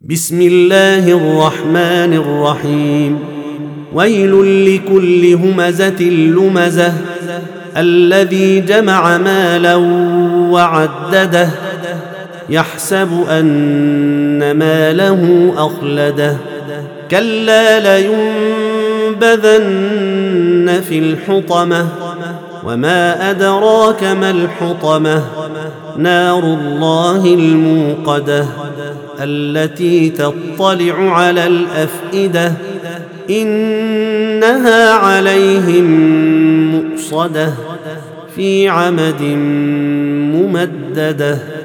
بسم الله الرحمن الرحيم. ويل لكل همزة لمزة الذي جمع مالا وعدده يحسب أن ماله أخلده كلا لينبذن في الحطمة وما أدراك ما الحطمة نار الله الموقدة التي تطلع على الأفئدة إنها عليهم مؤصدة في عمد ممددة.